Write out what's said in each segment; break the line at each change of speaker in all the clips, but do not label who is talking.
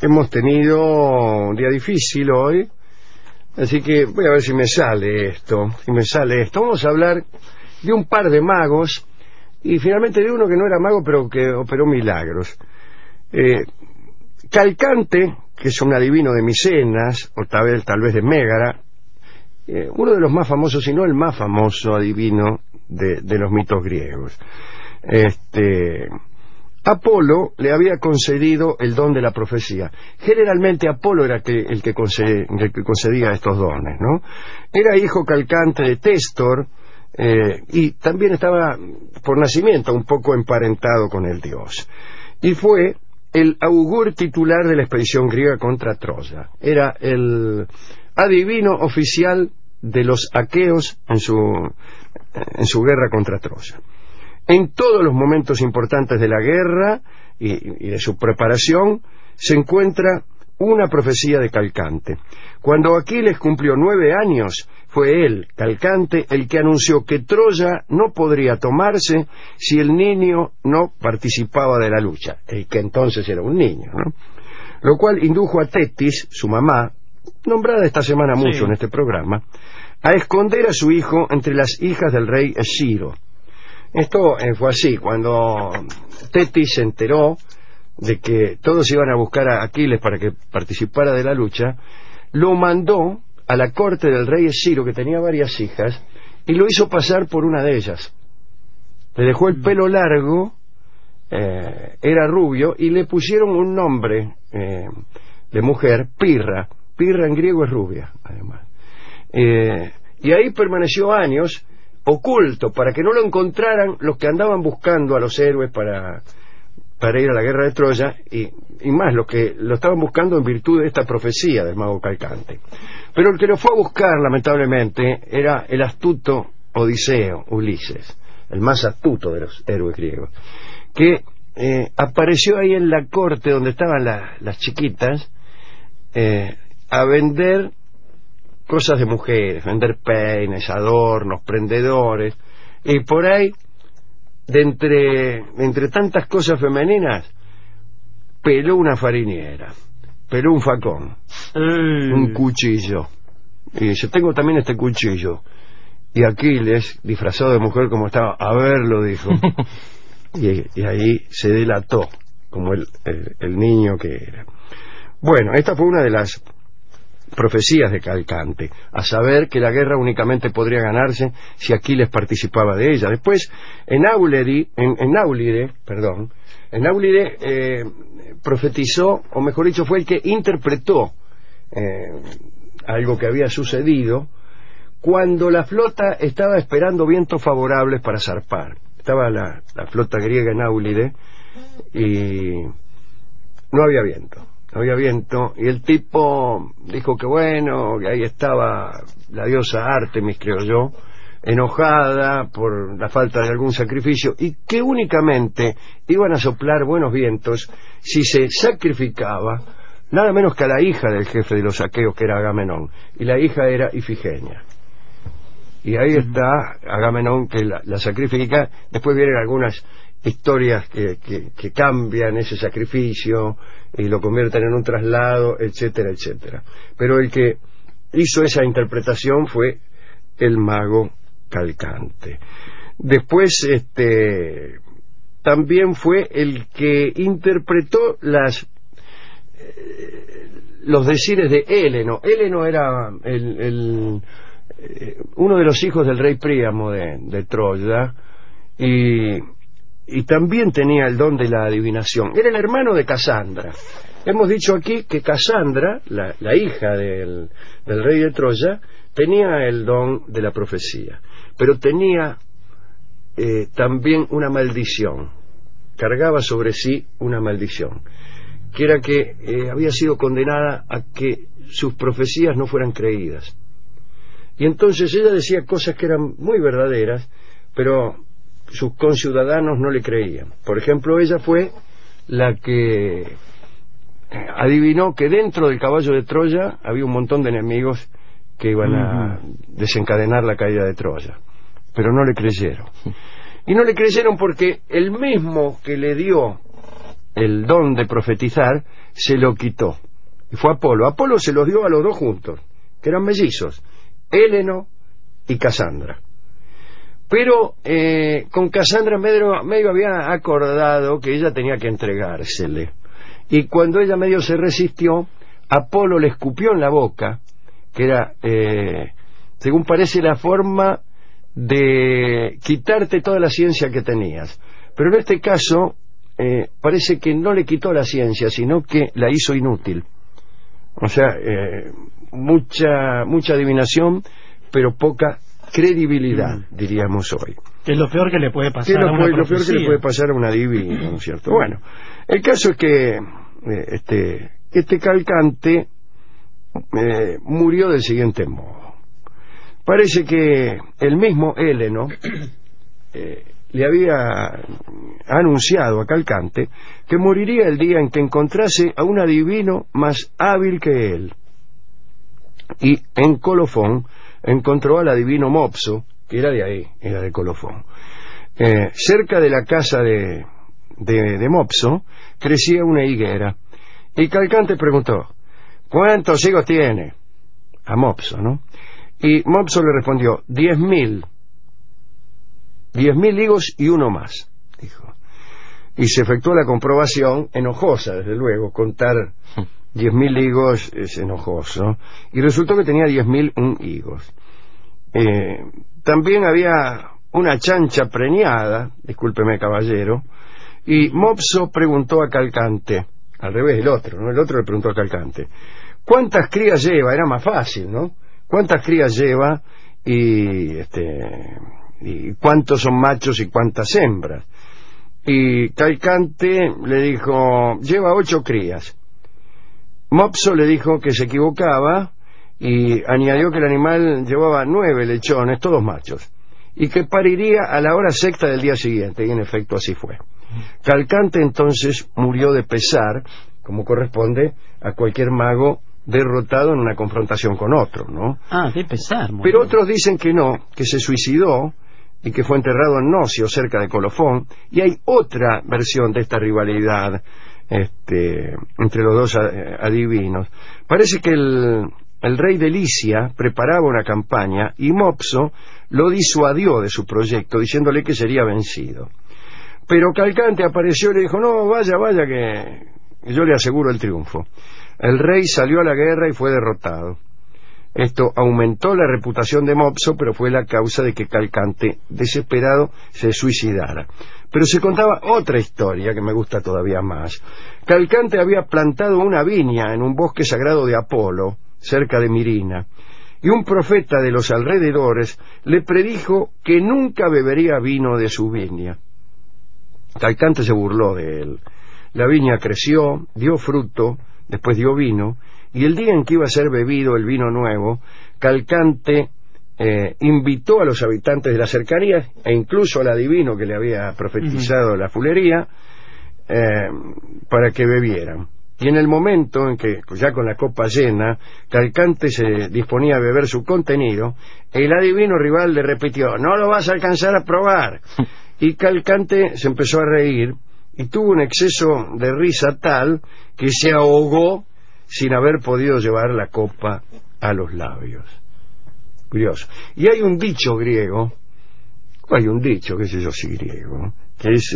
Hemos tenido un día difícil hoy, así que voy a ver si me sale esto. Vamos a hablar de un par de magos y finalmente de uno que no era mago pero que operó milagros. Calcante, que es un adivino de Micenas, o tal vez de Mégara, uno de los más famosos, si no el más famoso adivino de los mitos griegos. Apolo le había concedido el don de la profecía. Generalmente Apolo era el que concedía estos dones, ¿no? Era hijo Calcante de Téstor, y también estaba por nacimiento un poco emparentado con el dios. Y fue el augur titular de la expedición griega contra Troya. Era el adivino oficial de los aqueos en su guerra contra Troya. En todos los momentos importantes de la guerra y de su preparación se encuentra una profecía de Calcante. Cuando Aquiles cumplió 9 años, fue él, Calcante, el que anunció que Troya no podría tomarse si el niño no participaba de la lucha, el que entonces era un niño, ¿no? Lo cual indujo a Tetis, su mamá, nombrada esta semana mucho en este programa, a esconder a su hijo entre las hijas del rey Esciro. Esto fue así: cuando Tetis se enteró de que todos iban a buscar a Aquiles para que participara de la lucha, lo mandó a la corte del rey Esciro, que tenía varias hijas, y lo hizo pasar por una de ellas. Le dejó el pelo largo, era rubio, y le pusieron un nombre de mujer, Pirra. Pirra en griego es rubia, además. Y ahí permaneció años oculto, para que no lo encontraran los que andaban buscando a los héroes para ir a la guerra de Troya, y más, los que lo estaban buscando en virtud de esta profecía del mago Calcante. Pero el que lo fue a buscar, lamentablemente, era el astuto Odiseo, Ulises, el más astuto de los héroes griegos, que apareció ahí en la corte donde estaban las chiquitas, a vender cosas de mujeres, vender peines, adornos, prendedores, y por ahí, de entre tantas cosas femeninas, peló una farinera, peló un facón, un cuchillo, y dice: tengo también este cuchillo. Y Aquiles, disfrazado de mujer como estaba, a verlo, dijo, y ahí se delató como el niño que era. Bueno, esta fue una de las profecías de Calcante, a saber que la guerra únicamente podría ganarse si Aquiles participaba de ella. Después, en Áulide profetizó, o mejor dicho, fue el que interpretó algo que había sucedido cuando la flota estaba esperando vientos favorables para zarpar. Estaba la flota griega en Áulide y no había viento, y el tipo dijo que bueno, que ahí estaba la diosa Artemis, creo yo, enojada por la falta de algún sacrificio, y que únicamente iban a soplar buenos vientos si se sacrificaba nada menos que a la hija del jefe de los aqueos, que era Agamenón, y la hija era Ifigenia. Y ahí está Agamenón, que la sacrifica. Después vienen algunas historias que cambian ese sacrificio y lo convierten en un traslado, etcétera, etcétera. Pero el que hizo esa interpretación fue el mago Calcante. Después también fue el que interpretó los decires de Héleno. Héleno era uno de los hijos del rey Príamo de Troya, y también tenía el don de la adivinación. Era el hermano de Casandra. Hemos dicho aquí que Casandra, la hija del rey de Troya, tenía el don de la profecía, pero tenía también una maldición. Cargaba sobre sí una maldición, que era que había sido condenada a que sus profecías no fueran creídas. Y entonces ella decía cosas que eran muy verdaderas, pero sus conciudadanos no le creían. Por ejemplo, ella fue la que adivinó que dentro del caballo de Troya había un montón de enemigos que iban a desencadenar la caída de Troya, pero no le creyeron. Y no le creyeron porque el mismo que le dio el don de profetizar, se lo quitó. Y fue Apolo. Apolo se los dio a los dos juntos, que eran mellizos, Héleno y Casandra. Pero con Casandra medio había acordado que ella tenía que entregársele. Y cuando ella medio se resistió, Apolo le escupió en la boca, que era, según parece, la forma de quitarte toda la ciencia que tenías. Pero en este caso parece que no le quitó la ciencia, sino que la hizo inútil. O sea, mucha adivinación, pero poca credibilidad, diríamos hoy.
Que es lo peor que le puede pasar a una profecía.
Lo peor que le puede pasar a un adivino, ¿no es cierto? Bueno, el caso es que este Calcante murió del siguiente modo. Parece que el mismo Héleno le había anunciado a Calcante que moriría el día en que encontrase a un adivino más hábil que él. Y en Colofón encontró al adivino Mopso, que era de ahí, era de Colofón. Cerca de la casa de Mopso crecía una higuera, y Calcante preguntó: ¿cuántos higos tiene? A Mopso, ¿no? Y Mopso le respondió: 10.000. 10.000 higos y uno más, dijo. Y se efectuó la comprobación, enojosa, desde luego. Contar 10.000 higos es enojoso, y resultó que tenía 10.001 higos. También había una chancha preñada, discúlpeme caballero, y Mopso preguntó a Calcante, al revés del otro, ¿no? El otro le preguntó a Calcante: ¿cuántas crías lleva? Era más fácil, ¿no? ¿Cuántas crías lleva y cuántos son machos y cuántas hembras? Y Calcante le dijo: lleva 8 crías. Mopso le dijo que se equivocaba y añadió que el animal llevaba 9 lechones, todos machos, y que pariría a la hora sexta del día siguiente, y en efecto así fue. Calcante entonces murió de pesar, como corresponde a cualquier mago derrotado en una confrontación con otro, ¿no?
Ah, qué pesar.
Pero otros dicen que no, que se suicidó y que fue enterrado en Nocio, cerca de Colofón, y hay otra versión de esta rivalidad entre los dos adivinos. Parece que el rey de Licia preparaba una campaña y Mopso lo disuadió de su proyecto, diciéndole que sería vencido. Pero Calcante apareció y le dijo: no, vaya, que yo le aseguro el triunfo. El rey salió a la guerra y fue derrotado. Esto aumentó la reputación de Mopso, pero fue la causa de que Calcante, desesperado, se suicidara. Pero se contaba otra historia que me gusta todavía más. Calcante había plantado una viña en un bosque sagrado de Apolo, cerca de Mirina, y un profeta de los alrededores le predijo que nunca bebería vino de su viña. Calcante se burló de él. La viña creció, dio fruto, después dio vino, y el día en que iba a ser bebido el vino nuevo, Calcante invitó a los habitantes de las cercanías, e incluso al adivino que le había profetizado la fulería, para que bebieran. Y en el momento en que, ya con la copa llena, Calcante se disponía a beber su contenido, el adivino rival le repitió: no lo vas a alcanzar a probar. Y Calcante se empezó a reír y tuvo un exceso de risa tal que se ahogó sin haber podido llevar la copa a los labios. Curioso. Y hay un dicho griego, qué sé yo si griego, que es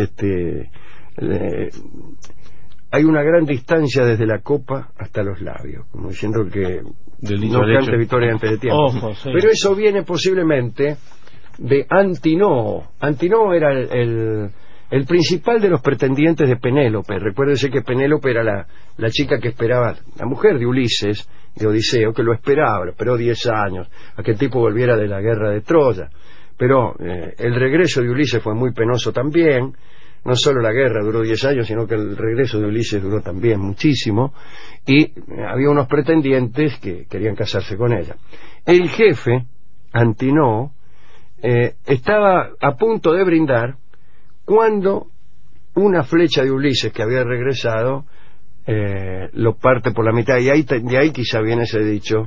hay una gran distancia desde la copa hasta los labios, como diciendo que no cante victoria antes de tiempo.
Ojo, sí.
Pero eso viene posiblemente de Antinoo. Antinoo era el principal de los pretendientes de Penélope. Recuérdese que Penélope era la chica que esperaba, la mujer de Ulises, de Odiseo, que lo esperó 10 años, a que el tipo volviera de la guerra de Troya. Pero el regreso de Ulises fue muy penoso también. No solo la guerra duró 10 años, sino que el regreso de Ulises duró también muchísimo, y había unos pretendientes que querían casarse con ella. El jefe, Antinoo, estaba a punto de brindar cuando una flecha de Ulises que había regresado lo parte por la mitad, y de ahí quizá viene ese dicho: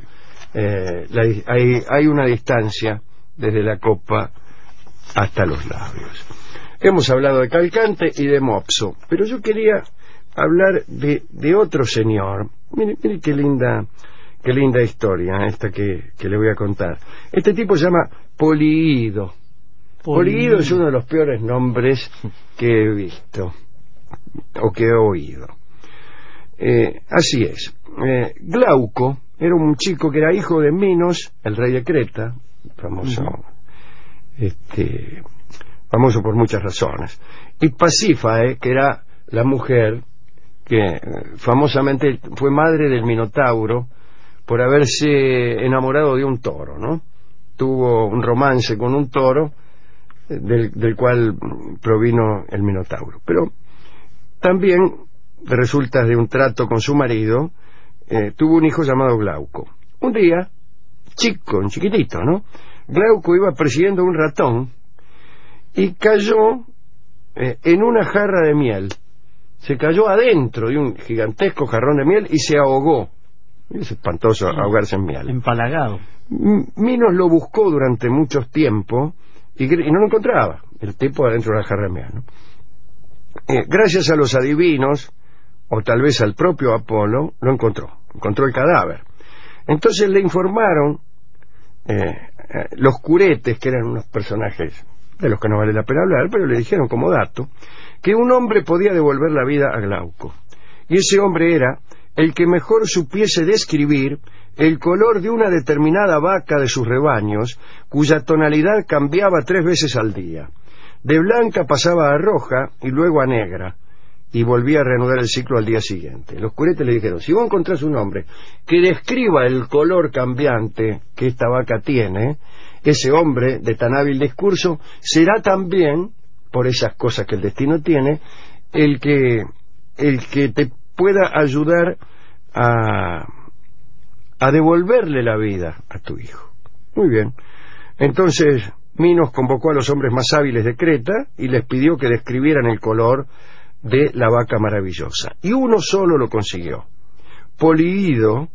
hay una distancia desde la copa hasta los labios. Hemos hablado de Calcante y de Mopso, pero yo quería hablar de otro señor. Mire qué linda historia esta que le voy a contar. Este tipo se llama Poliido. Poliido es uno de los peores nombres que he visto o que he oído. Así es. Glauco era un chico que era hijo de Minos, el rey de Creta, famoso por muchas razones, y Pasífae, que era la mujer que famosamente fue madre del Minotauro por haberse enamorado de un toro, ¿no? Tuvo un romance con un toro del cual provino el Minotauro. Pero también resulta de un trato con su marido, tuvo un hijo llamado Glauco. Un día, chiquitito, ¿no? Glauco iba persiguiendo un ratón y cayó en una jarra de miel. Se cayó adentro de un gigantesco jarrón de miel y se ahogó. Es espantoso ahogarse en miel.
Empalagado.
Minos lo buscó durante mucho tiempo y no lo encontraba, el tipo adentro de la jarra de miel, ¿no? Gracias a los adivinos, o tal vez al propio Apolo, lo encontró el cadáver. Entonces le informaron los curetes, que eran unos personajes de los que no vale la pena hablar, pero le dijeron como dato que un hombre podía devolver la vida a Glauco, y ese hombre era el que mejor supiese describir el color de una determinada vaca de sus rebaños, cuya tonalidad cambiaba 3 veces al día. De blanca pasaba a roja y luego a negra, y volvía a reanudar el ciclo al día siguiente. Los curetes le dijeron: si vos encontrás un hombre que describa el color cambiante que esta vaca tiene, ese hombre de tan hábil discurso será también, por esas cosas que el destino tiene, el que te pueda ayudar a devolverle la vida a tu hijo. Muy bien. Entonces Minos convocó a los hombres más hábiles de Creta y les pidió que describieran el color de la vaca maravillosa, y uno solo lo consiguió. Poliido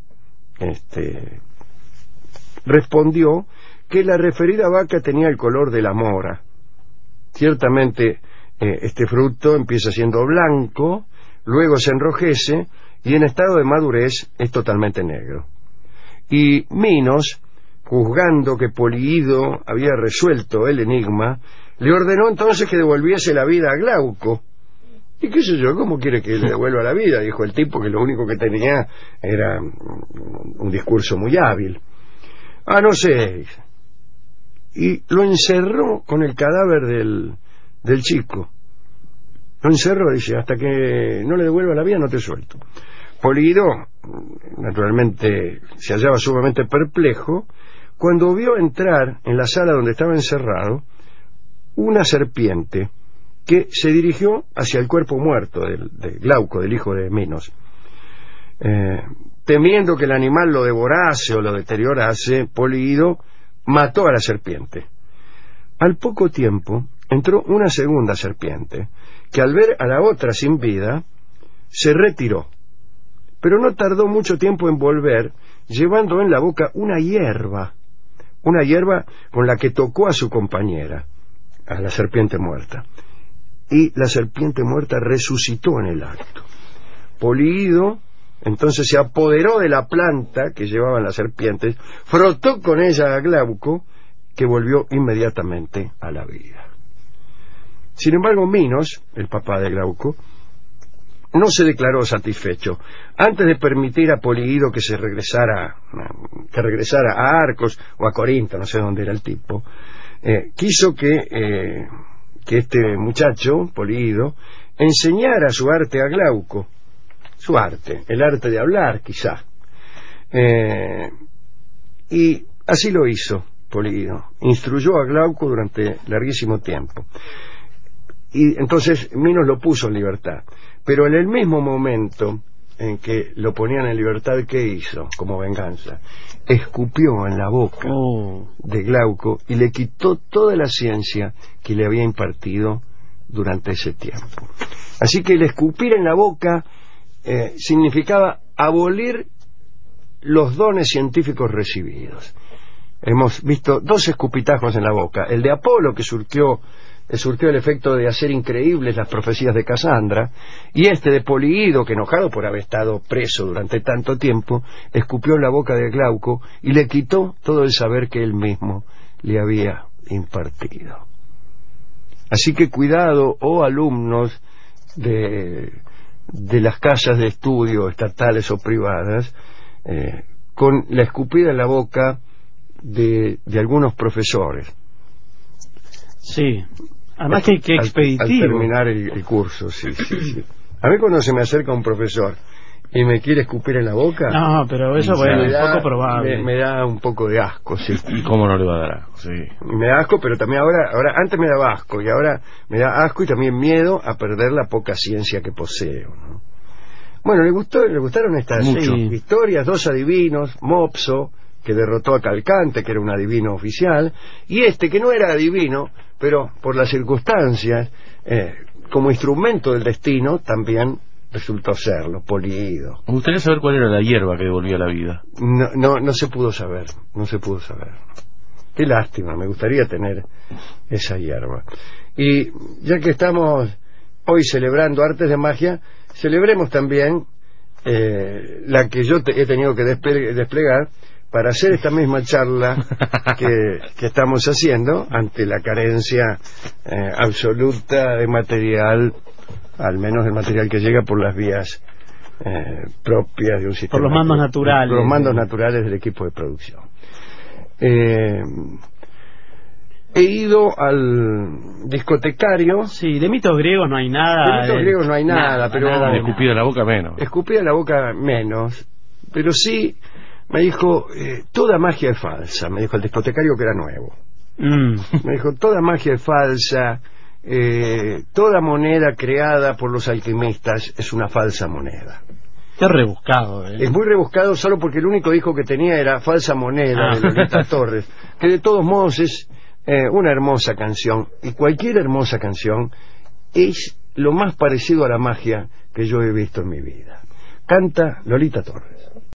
respondió que la referida vaca tenía el color de la mora. Ciertamente este fruto empieza siendo blanco, luego se enrojece y en estado de madurez es totalmente negro. Y Minos, juzgando que Poliido había resuelto el enigma, le ordenó entonces que devolviese la vida a Glauco. ¿Y qué sé yo? ¿Cómo quiere que le devuelva la vida? Dijo el tipo, que lo único que tenía era un discurso muy hábil. No sé. Y lo encerró con el cadáver del chico. Lo encerró, dice: hasta que no le devuelva la vida no te suelto. Poliido, naturalmente, se hallaba sumamente perplejo cuando vio entrar en la sala donde estaba encerrado una serpiente que se dirigió hacia el cuerpo muerto de Glauco, del hijo de Minos. Temiendo que el animal lo devorase o lo deteriorase, Poliido mató a la serpiente. Al poco tiempo entró una segunda serpiente, que al ver a la otra sin vida, se retiró, pero no tardó mucho tiempo en volver, llevando en la boca una hierba con la que tocó a su compañera, a la serpiente muerta. Y la serpiente muerta resucitó en el acto. Poliido entonces se apoderó de la planta que llevaban las serpientes, frotó con ella a Glauco, que volvió inmediatamente a la vida. Sin embargo, Minos, el papá de Glauco, no se declaró satisfecho. Antes de permitir a Poliido que regresara a Arcos o a Corinto, no sé dónde era el tipo, quiso que este muchacho, Poliido, enseñara su arte a Glauco. Su arte, el arte de hablar, quizá. Y así lo hizo Poliido. Instruyó a Glauco durante larguísimo tiempo. Y entonces Minos lo puso en libertad. Pero en el mismo momento en que lo ponían en libertad, ¿qué hizo como venganza? Escupió en la boca de Glauco y le quitó toda la ciencia que le había impartido durante ese tiempo. Así que el escupir en la boca significaba abolir los dones científicos recibidos. Hemos visto 2 escupitajos en la boca: el de Apolo, que surgió surtió el efecto de hacer increíbles las profecías de Casandra, y de Poliido, que enojado por haber estado preso durante tanto tiempo, escupió en la boca de Glauco y le quitó todo el saber que él mismo le había impartido. Así que cuidado, oh alumnos de las casas de estudio estatales o privadas, con la escupida en la boca de algunos profesores.
Sí, además que expeditivo.
Al terminar el curso, sí. A mí cuando se me acerca un profesor y me quiere escupir en la boca...
No, pero eso es poco probable.
Me da un poco de asco, sí.
¿Y cómo no le va a dar asco? Sí.
Me da asco, pero también ahora antes me daba asco, y ahora me da asco y también miedo a perder la poca ciencia que poseo, ¿no? Bueno, le gustaron estas historias, 2 adivinos, Mopso, que derrotó a Calcante, que era un adivino oficial, y que no era adivino, pero por las circunstancias, como instrumento del destino, también resultó serlo, Poliido.
Me gustaría saber cuál era la hierba que devolvía la vida.
No se pudo saber. Qué lástima, me gustaría tener esa hierba. Y ya que estamos hoy celebrando artes de magia, celebremos también la que yo he tenido que desplegar para hacer esta misma charla que estamos haciendo ante la carencia absoluta de material, al menos el material que llega por las vías propias de un sistema.
Por los mandos naturales.
Por los mandos naturales del equipo de producción. He ido al discotecario.
Sí, de mitos griegos no hay nada.
De mitos griegos no hay nada, pero...
De escupida en la boca menos.
Escupida en la boca menos, pero sí me dijo, toda magia es falsa, me dijo el discotecario, que era nuevo. Me dijo, toda magia es falsa, toda moneda creada por los alquimistas es una falsa moneda.
Qué rebuscado,
Es muy rebuscado, solo porque el único disco que tenía era Falsa Moneda, de Lolita Torres, que de todos modos es una hermosa canción, y cualquier hermosa canción es lo más parecido a la magia que yo he visto en mi vida. Canta Lolita Torres.